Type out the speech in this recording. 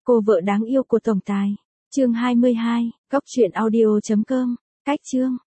Cô vợ đáng yêu của tổng tài. Chương 22, góc truyện audio.com. Cách chương.